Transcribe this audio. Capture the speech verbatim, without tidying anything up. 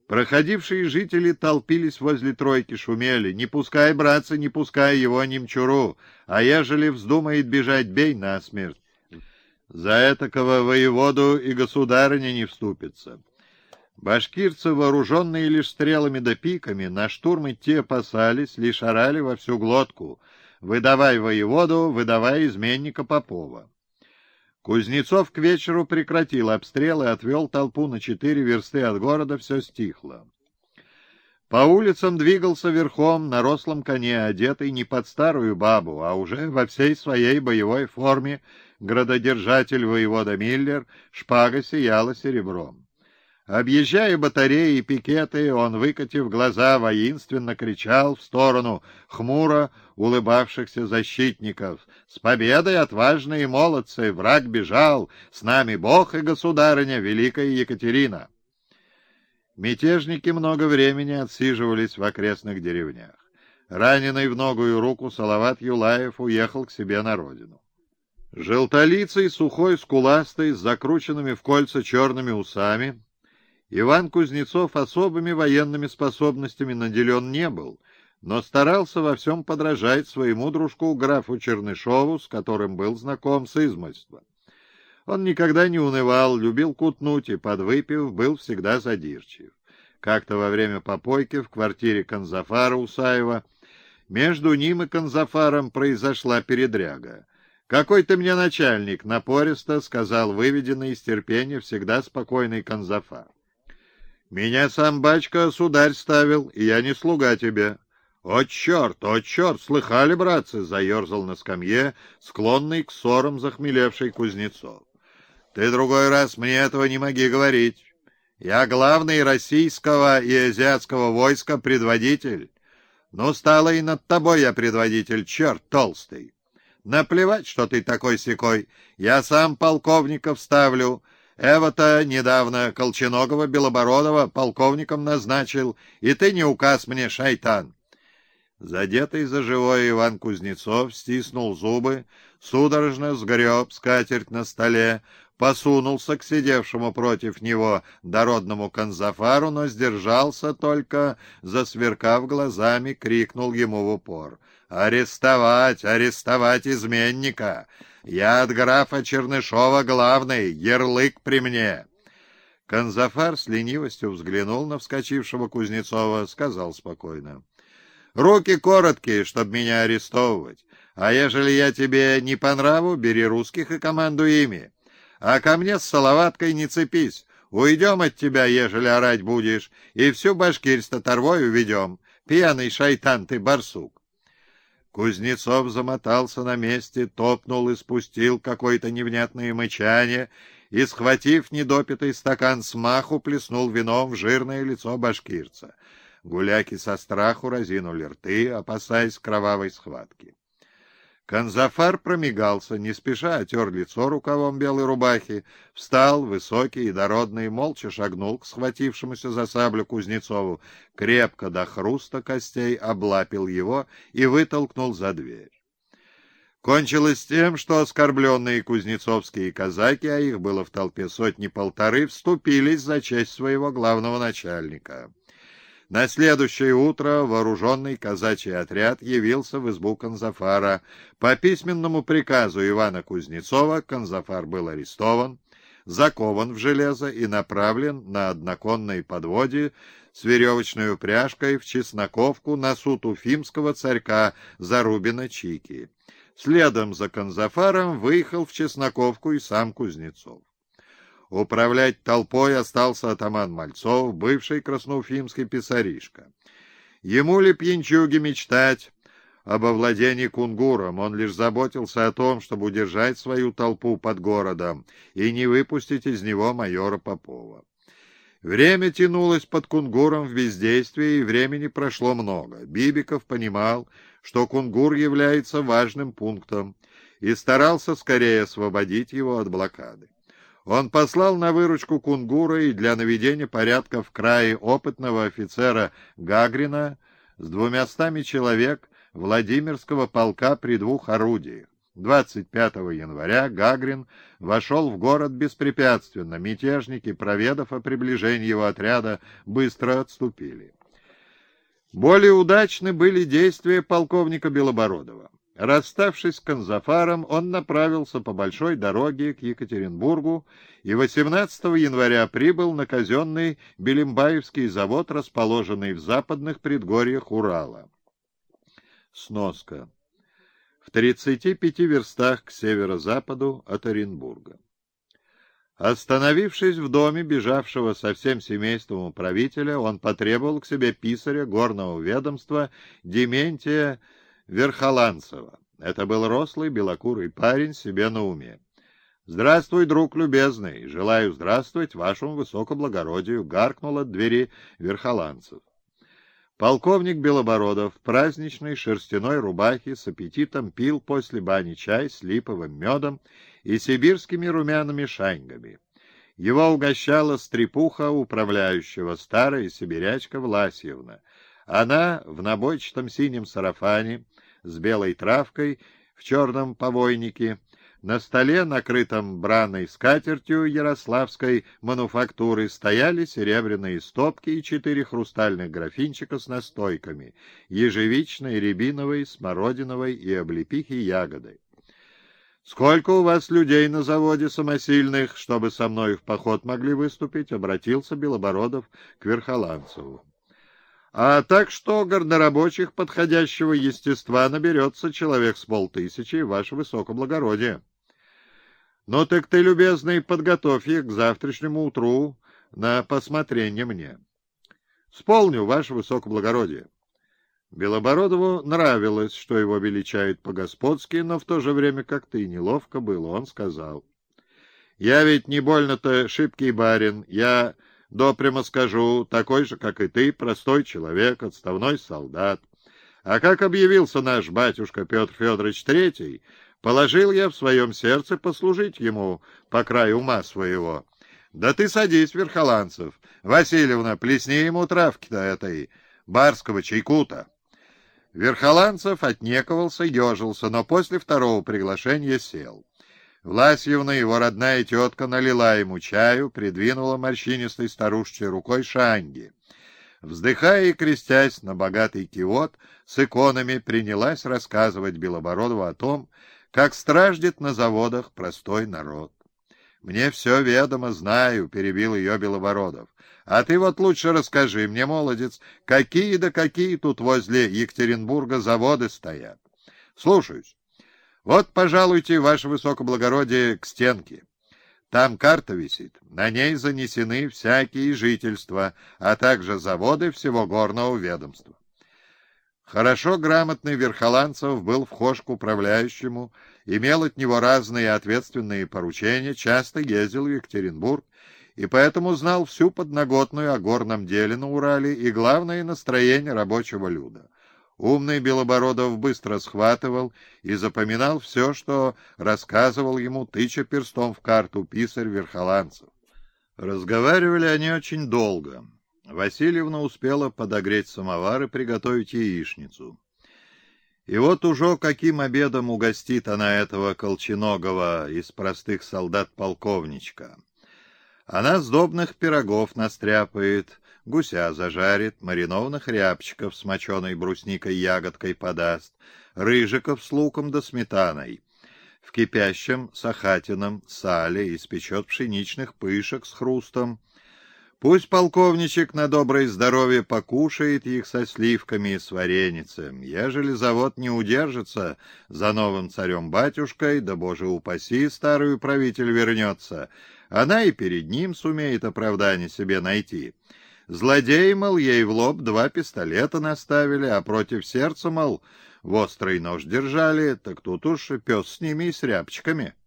Проходившие жители толпились возле тройки, шумели. «Не пускай, братцы, не пускай его немчуру, а ежели вздумает бежать, бей насмерть. За этакого воеводу и государыня не вступится». Башкирцы, вооруженные лишь стрелами да пиками, на штурм идти опасались, лишь орали во всю глотку: «Выдавай воеводу, выдавай изменника Попова». Кузнецов к вечеру прекратил обстрел и отвел толпу на четыре версты от города, все стихло. По улицам двигался верхом на рослом коне, одетый не под старую бабу, а уже во всей своей боевой форме градодержатель воевода Миллер, шпага сияла серебром. Объезжая батареи и пикеты, он, выкатив глаза, воинственно кричал в сторону хмуро улыбавшихся защитников: «С победой, отважные молодцы! Враг бежал! С нами Бог и государыня, великая Екатерина!» Мятежники много времени отсиживались в окрестных деревнях. Раненый в ногу и руку Салават Юлаев уехал к себе на родину. Желтолицый, сухой, скуластый, с закрученными в кольца черными усами, Иван Кузнецов особыми военными способностями наделен не был, но старался во всем подражать своему дружку графу Чернышову, с которым был знаком с измольства. Он никогда не унывал, любил кутнуть и, подвыпив, был всегда задирчив. Как-то во время попойки в квартире Канзафара Усаева между ним и Канзафаром произошла передряга. «Какой ты мне начальник?» — напористо сказал выведенный из терпения всегда спокойный Канзафар. «Меня сам бачка сударь ставил, и я не слуга тебе». «О, черт, о, черт, слыхали, братцы?» — заерзал на скамье, склонный к ссорам захмелевший Кузнецов. «Ты другой раз мне этого не моги говорить. Я главный российского и азиатского войска предводитель. Ну, стало и над тобой я предводитель, черт толстый. Наплевать, что ты такой-сякой, я сам полковников ставлю». Эва-то недавно Колченогова Белобородова полковником назначил, и ты не указ мне, шайтан. Задетый за живое Иван Кузнецов стиснул зубы, судорожно сгреб скатерть на столе, посунулся к сидевшему против него дородному Канзафару, но сдержался только, засверкав глазами, крикнул ему в упор: «Арестовать! Арестовать изменника! Я от графа Чернышова главный, ярлык при мне!» Канзафар с ленивостью взглянул на вскочившего Кузнецова, сказал спокойно: «Руки короткие, чтоб меня арестовывать, а ежели я тебе не по нраву, бери русских и командуй ими. А ко мне с Салаваткой не цепись, уйдем от тебя, ежели орать будешь, и всю Башкирь с татарвой уведем. Пьяный шайтан ты, барсук!» Кузнецов замотался на месте, топнул и спустил какое-то невнятное мычание и, схватив недопитый стакан смаху, плеснул вином в жирное лицо башкирца. Гуляки со страху разинули рты, опасаясь кровавой схватки. Канзафар промигался, не спеша отер лицо рукавом белой рубахи, встал, высокий и дородный, молча шагнул к схватившемуся за саблю Кузнецову, крепко до хруста костей облапил его и вытолкнул за дверь. Кончилось тем, что оскорбленные кузнецовские казаки, а их было в толпе сотни-полторы, вступились за честь своего главного начальника. На следующее утро вооруженный казачий отряд явился в избу Канзафара. По письменному приказу Ивана Кузнецова Канзафар был арестован, закован в железо и направлен на одноконной подводе с веревочной упряжкой в Чесноковку на суд уфимского царька Зарубина Чики. Следом за Канзафаром выехал в Чесноковку и сам Кузнецов. Управлять толпой остался атаман Мальцов, бывший красноуфимский писаришка. Ему ли пьянчуге мечтать об овладении Кунгуром? Он лишь заботился о том, чтобы удержать свою толпу под городом и не выпустить из него майора Попова. Время тянулось под Кунгуром в бездействии, и времени прошло много. Бибиков понимал, что Кунгур является важным пунктом, и старался скорее освободить его от блокады. Он послал на выручку Кунгура и для наведения порядка в крае опытного офицера Гагрина с двумястами человек Владимирского полка при двух орудиях. двадцать пятого января Гагрин вошел в город беспрепятственно. Мятежники, проведав о приближении его отряда, быстро отступили. Более удачны были действия полковника Белобородова. Расставшись с Канзафаром, он направился по большой дороге к Екатеринбургу и восемнадцатого января прибыл на казенный Белимбаевский завод, расположенный в западных предгорьях Урала. Сноска. В тридцати пяти верстах к северо-западу от Оренбурга. Остановившись в доме бежавшего со всем семейством управителя, он потребовал к себе писаря горного ведомства Дементия Верхоланцева. Это был рослый белокурый парень, себе на уме. «Здравствуй, друг любезный! Желаю здравствовать вашему высокоблагородию!» — гаркнул от двери Верхоланцев. Полковник Белобородов в праздничной шерстяной рубахе с аппетитом пил после бани чай с липовым медом и сибирскими румяными шаньгами. Его угощала стрепуха управляющего, старая сибирячка Власьевна. Она в набойчатом синем сарафане с белой травкой в черном повойнике, на столе, накрытом браной скатертью ярославской мануфактуры, стояли серебряные стопки и четыре хрустальных графинчика с настойками — ежевичной, рябиновой, смородиновой и облепихи ягодой. «Сколько у вас людей на заводе самосильных, чтобы со мной в поход могли выступить?» — обратился Белобородов к Верхоланцеву. «А так что горнорабочих подходящего естества наберется человек с полтысячи, ваше высокоблагородие». «Ну так ты, любезный, подготовь их к завтрашнему утру на посмотрение мне». «Сполню, ваше высокоблагородие». Белобородову нравилось, что его величают по-господски, но в то же время как-то и неловко было. Он сказал: «Я ведь не больно-то шибкий барин, я, допрямо скажу, такой же, как и ты, простой человек, отставной солдат. А как объявился наш батюшка Петр Федорович Третий, положил я в своем сердце послужить ему по краю ума своего. Да ты садись, Верхоланцев. Васильевна, плесни ему травки-то этой, барского чайку-то». Верхоланцев отнекивался, ежился, но после второго приглашения сел. Власьевна, его родная тетка, налила ему чаю, придвинула морщинистой старушечьей рукой шанги. Вздыхая и крестясь на богатый киот, с иконами принялась рассказывать Белобородову о том, как страждет на заводах простой народ. «Мне все ведомо, знаю», — перебил ее Белобородов. «А ты вот лучше расскажи мне, молодец, какие да какие тут возле Екатеринбурга заводы стоят». «Слушаюсь. Вот, пожалуйте, ваше высокоблагородие, к стенке. Там карта висит, на ней занесены всякие жительства, а также заводы всего горного ведомства». Хорошо грамотный Верхоланцев был вхож к управляющему, имел от него разные ответственные поручения, часто ездил в Екатеринбург и поэтому знал всю подноготную о горном деле на Урале и главное настроение рабочего люда. Умный Белобородов быстро схватывал и запоминал все, что рассказывал ему, тыча перстом в карту писарь Верхоланцев. Разговаривали они очень долго. Васильевна успела подогреть самовар и приготовить яичницу. И вот уже каким обедом угостит она этого колченогого из простых солдат полковничка. Она сдобных пирогов настряпает, гуся зажарит, маринованных рябчиков с моченой брусникой ягодкой подаст, рыжиков с луком да сметаной. В кипящем сахатином сале испечет пшеничных пышек с хрустом. Пусть полковничек на доброе здоровье покушает их со сливками и с вареницем. Ежели завод не удержится за новым царем-батюшкой, да, боже упаси, старый управитель вернется, она и перед ним сумеет оправдание себе найти. Злодеи, мол, ей в лоб два пистолета наставили, а против сердца, мол, в острый нож держали, так тут уж пес с ними и с рябчиками.